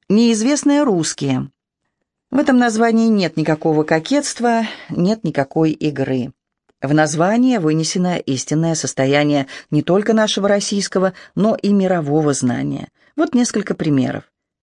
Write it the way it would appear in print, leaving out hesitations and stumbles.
Неизвестные русские. В этом названии нет никакого кокетства, нет никакой игры. В название вынесено истинное состояние не только нашего российского, но и мирового знания. Вот несколько примеров.